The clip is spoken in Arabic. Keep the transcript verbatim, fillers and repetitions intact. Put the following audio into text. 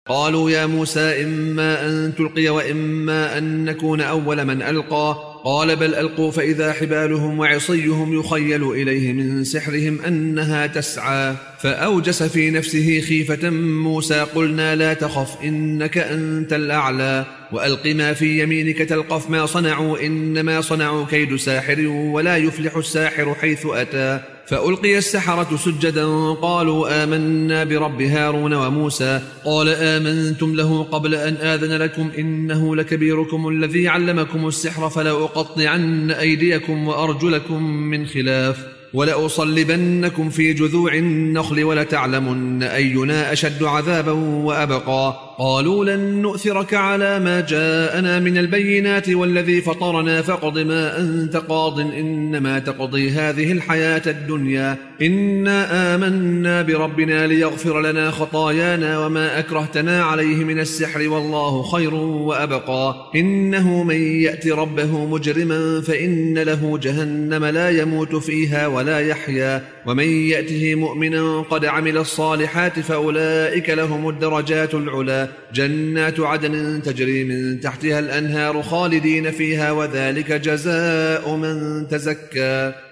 قالوا يا موسى إما أن تلقي وإما أن نكون أول من ألقى. قال بل ألقوا فإذا حبالهم وعصيهم يخيل إليه من سحرهم أنها تسعى. فأوجس في نفسه خيفة موسى قلنا لا تخف إنك أنت الأعلى وألق ما في يمينك تلقف ما صنعوا إنما صنعوا كيد ساحر ولا يفلح الساحر حيث أتى. فألقي السحرة سجدا قالوا آمنا برب هارون وموسى. قال آمنتم له قبل أن آذن لكم إنه لكبيركم الذي علمكم السحر فلأقطعن أيديكم وأرجلكم من خلاف ولأصلبنكم في جذوع النخل ولتعلمن أينا أشد عذابا وأبقى. قالوا لن نؤثرك على ما جاءنا من البينات والذي فطرنا فاقض ما أنت قاض إنما تقضي هذه الحياة الدنيا إنا آمنا بربنا ليغفر لنا خطايانا وما أكرهتنا عليه من السحر والله خير وأبقى. إنه من يأت ربه مجرما فإن له جهنم لا يموت فيها ولا يحيا ومن يأته مؤمنا قد عمل الصالحات فأولئك لهم الدرجات العلا جنات عدن تجري من تحتها الأنهار خالدين فيها وذلك جزاء من تزكى.